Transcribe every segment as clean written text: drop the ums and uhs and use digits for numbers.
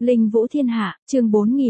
Linh Vũ Thiên Hạ, chương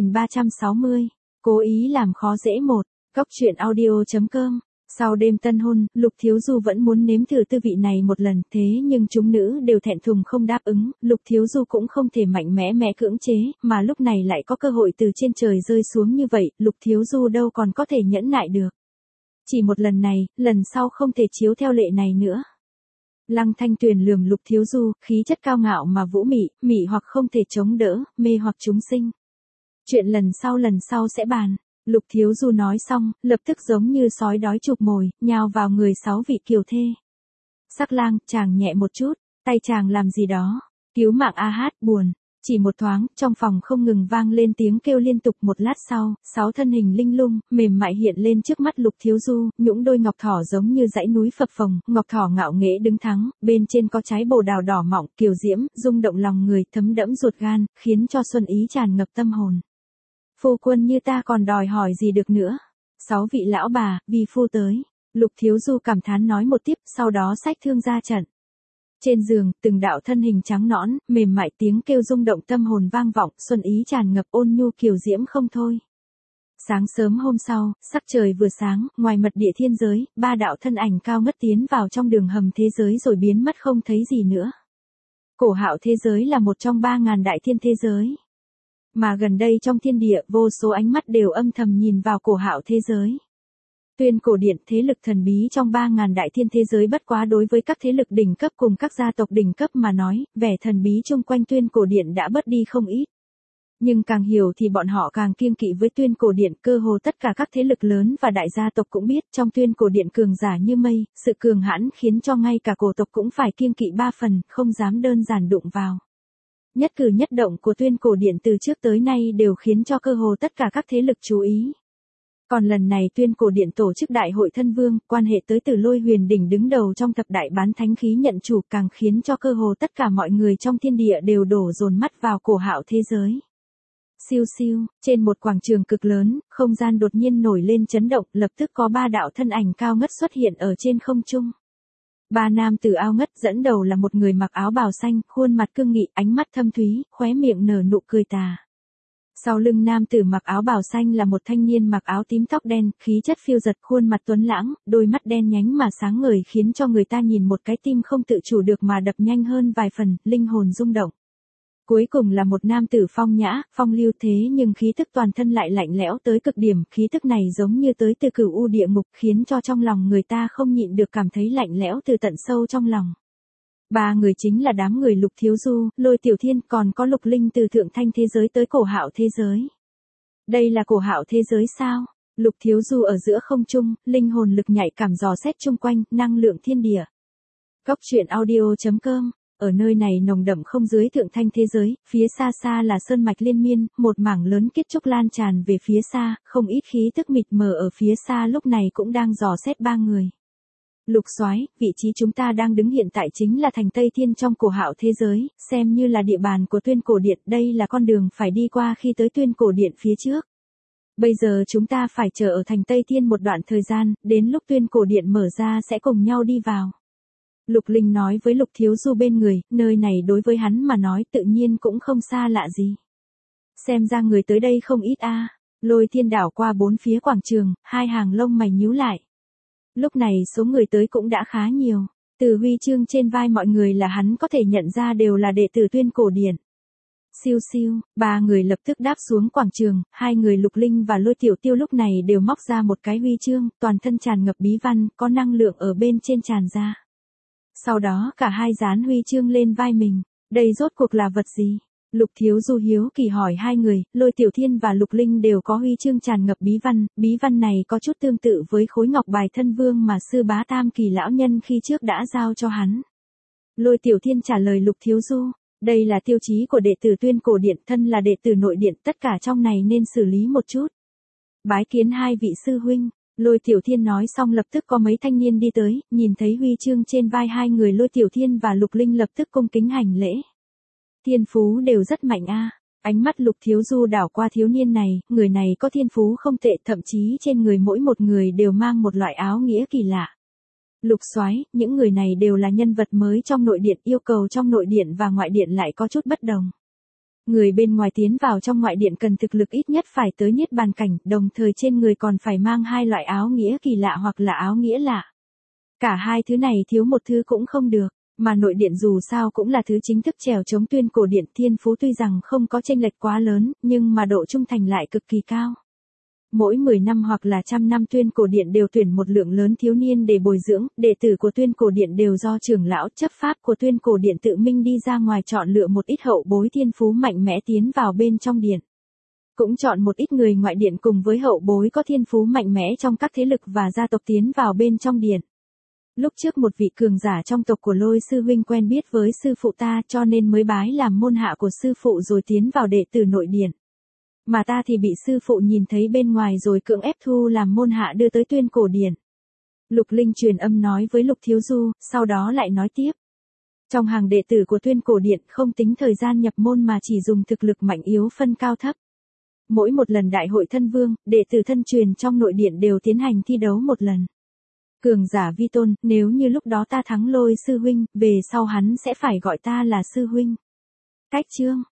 4360. Cố ý làm khó dễ một. Góc truyện audio.com. Sau đêm tân hôn, Lục Thiếu Du vẫn muốn nếm thử tư vị này một lần, thế nhưng chúng nữ đều thẹn thùng không đáp ứng, Lục Thiếu Du cũng không thể mạnh mẽ cưỡng chế, mà lúc này lại có cơ hội từ trên trời rơi xuống như vậy, Lục Thiếu Du đâu còn có thể nhẫn nại được. Chỉ một lần này, lần sau không thể chiếu theo lệ này nữa. Lăng Thanh Tuyền lườm Lục Thiếu Du, khí chất cao ngạo mà vũ mị hoặc không thể chống đỡ, mê hoặc chúng sinh. Chuyện lần sau sẽ bàn. Lục Thiếu Du nói xong, lập tức giống như sói đói chụp mồi, nhào vào người 6 vị kiều thê. Sắc Lang, chàng nhẹ một chút, tay chàng làm gì đó, cứu mạng a hát, buồn. Chỉ một thoáng, trong phòng không ngừng vang lên tiếng kêu liên tục, một lát sau, 6 thân hình linh lung, mềm mại hiện lên trước mắt Lục Thiếu Du, nhũng đôi ngọc thỏ giống như dãy núi phập phồng, ngọc thỏ ngạo nghễ đứng thắng, bên trên có trái bồ đào đỏ mọng, kiều diễm, rung động lòng người, thấm đẫm ruột gan, khiến cho xuân ý tràn ngập tâm hồn. Phu quân như ta còn đòi hỏi gì được nữa? 6 vị lão bà, vì phu tới. Lục Thiếu Du cảm thán nói một tiếp, sau đó xách thương ra trận. Trên giường, từng đạo thân hình trắng nõn, mềm mại tiếng kêu rung động tâm hồn vang vọng, xuân ý tràn ngập ôn nhu kiều diễm không thôi. Sáng sớm hôm sau, sắc trời vừa sáng, ngoài mật địa thiên giới, 3 đạo thân ảnh cao ngất tiến vào trong đường hầm thế giới rồi biến mất không thấy gì nữa. Cổ Hạo thế giới là một trong 3.000 đại thiên thế giới. Mà gần đây trong thiên địa, vô số ánh mắt đều âm thầm nhìn vào Cổ Hạo thế giới. Tuyên Cổ Điện, thế lực thần bí trong 3.000 đại thiên thế giới, bất quá đối với các thế lực đỉnh cấp cùng các gia tộc đỉnh cấp mà nói, vẻ thần bí chung quanh Tuyên Cổ Điện đã bớt đi không ít. Nhưng càng hiểu thì bọn họ càng kiêng kỵ với Tuyên Cổ Điện, cơ hồ tất cả các thế lực lớn và đại gia tộc cũng biết, trong Tuyên Cổ Điện cường giả như mây, sự cường hãn khiến cho ngay cả cổ tộc cũng phải kiêng kỵ 3 phần, không dám đơn giản đụng vào. Nhất cử nhất động của Tuyên Cổ Điện từ trước tới nay đều khiến cho cơ hồ tất cả các thế lực chú ý. Còn lần này Tuyên Cổ Điện tổ chức đại hội thân vương, quan hệ tới Tử Lôi Huyền Đỉnh đứng đầu trong thập đại bán thánh khí nhận chủ, càng khiến cho cơ hồ tất cả mọi người trong thiên địa đều đổ dồn mắt vào Cổ Hạo thế giới. Siêu siêu, trên một quảng trường cực lớn, không gian đột nhiên nổi lên chấn động, lập tức có 3 đạo thân ảnh cao ngất xuất hiện ở trên không trung. 3 nam tử ao ngất, dẫn đầu là một người mặc áo bào xanh, khuôn mặt cương nghị, ánh mắt thâm thúy, khóe miệng nở nụ cười tà. Sau lưng nam tử mặc áo bào xanh là một thanh niên mặc áo tím tóc đen, khí chất phiêu dật, khuôn mặt tuấn lãng, đôi mắt đen nhánh mà sáng ngời khiến cho người ta nhìn một cái tim không tự chủ được mà đập nhanh hơn vài phần, linh hồn rung động. Cuối cùng là một nam tử phong nhã, phong lưu thế nhưng khí tức toàn thân lại lạnh lẽo tới cực điểm, khí tức này giống như tới từ cửu u địa ngục, khiến cho trong lòng người ta không nhịn được cảm thấy lạnh lẽo từ tận sâu trong lòng. 3 người chính là đám người Lục Thiếu Du, Lôi Tiểu Thiên, còn có Lục Linh từ thượng thanh thế giới tới Cổ Hạo thế giới. Đây là Cổ Hạo thế giới sao? Lục Thiếu Du ở giữa không trung, linh hồn lực nhạy cảm dò xét chung quanh, năng lượng thiên địa. Góc truyện audio.com. Ở nơi này nồng đậm không dưới thượng thanh thế giới, phía xa xa là sơn mạch liên miên, một mảng lớn kết trúc lan tràn về phía xa, không ít khí tức mịt mờ ở phía xa lúc này cũng đang dò xét 3 người. Lục Soái, vị trí chúng ta đang đứng hiện tại chính là thành Tây Thiên trong Cổ Hạo thế giới, xem như là địa bàn của Tuyên Cổ Điện, đây là con đường phải đi qua khi tới Tuyên Cổ Điện phía trước. Bây giờ chúng ta phải chờ ở thành Tây Thiên một đoạn thời gian, đến lúc Tuyên Cổ Điện mở ra sẽ cùng nhau đi vào. Lục Linh nói với Lục Thiếu Du bên người, nơi này đối với hắn mà nói tự nhiên cũng không xa lạ gì. Xem ra người tới đây không ít a. Lôi Thiên đảo qua 4 phía quảng trường, 2 hàng lông mày nhíu lại. Lúc này số người tới cũng đã khá nhiều, từ huy chương trên vai mọi người là hắn có thể nhận ra đều là đệ tử Tuyên Cổ Điện. Siêu siêu, 3 người lập tức đáp xuống quảng trường, 2 người Lục Linh và Lôi Tiểu Tiêu lúc này đều móc ra một cái huy chương, toàn thân tràn ngập bí văn, có năng lượng ở bên trên tràn ra. Sau đó cả hai dán huy chương lên vai mình, đây rốt cuộc là vật gì? Lục Thiếu Du hiếu kỳ hỏi 2 người, Lôi Tiểu Thiên và Lục Linh đều có huy chương tràn ngập bí văn này có chút tương tự với khối ngọc bài thân vương mà sư bá Tam Kỳ lão nhân khi trước đã giao cho hắn. Lôi Tiểu Thiên trả lời Lục Thiếu Du, đây là tiêu chí của đệ tử Tuyên Cổ Điện, thân là đệ tử nội điện, tất cả trong này nên xử lý một chút. Bái kiến 2 vị sư huynh. Lôi Tiểu Thiên nói xong lập tức có mấy thanh niên đi tới, nhìn thấy huy chương trên vai 2 người Lôi Tiểu Thiên và Lục Linh lập tức cung kính hành lễ. Thiên phú đều rất mạnh a. Ánh mắt Lục Thiếu Du đảo qua thiếu niên này, người này có thiên phú không tệ, thậm chí trên người mỗi một người đều mang một loại áo nghĩa kỳ lạ. Lục Soái, những người này đều là nhân vật mới trong nội điện, yêu cầu trong nội điện và ngoại điện lại có chút bất đồng. Người bên ngoài tiến vào trong ngoại điện cần thực lực ít nhất phải tới niết bàn cảnh, đồng thời trên người còn phải mang hai loại áo nghĩa kỳ lạ hoặc là áo nghĩa lạ. Cả hai thứ này thiếu một thứ cũng không được, mà nội điện dù sao cũng là thứ chính thức trèo chống Tuyên Cổ Điện. Thiên phú tuy rằng không có chênh lệch quá lớn, nhưng mà độ trung thành lại cực kỳ cao. Mỗi 10 năm hoặc là 100 năm Tuyên Cổ Điện đều tuyển một lượng lớn thiếu niên để bồi dưỡng, đệ tử của Tuyên Cổ Điện đều do trưởng lão chấp pháp của Tuyên Cổ Điện tự mình đi ra ngoài chọn lựa một ít hậu bối thiên phú mạnh mẽ tiến vào bên trong điện. Cũng chọn một ít người ngoại điện cùng với hậu bối có thiên phú mạnh mẽ trong các thế lực và gia tộc tiến vào bên trong điện. Lúc trước một vị cường giả trong tộc của Lôi sư huynh quen biết với sư phụ ta cho nên mới bái làm môn hạ của sư phụ rồi tiến vào đệ tử nội điện. Mà ta thì bị sư phụ nhìn thấy bên ngoài rồi cưỡng ép thu làm môn hạ đưa tới Tuyên Cổ Điện. Lục Linh truyền âm nói với Lục Thiếu Du, sau đó lại nói tiếp. Trong hàng đệ tử của Tuyên Cổ Điện không tính thời gian nhập môn mà chỉ dùng thực lực mạnh yếu phân cao thấp. Mỗi một lần đại hội thân vương, đệ tử thân truyền trong nội điện đều tiến hành thi đấu một lần. Cường giả vi tôn, nếu như lúc đó ta thắng Lôi sư huynh, về sau hắn sẽ phải gọi ta là sư huynh. Cách chương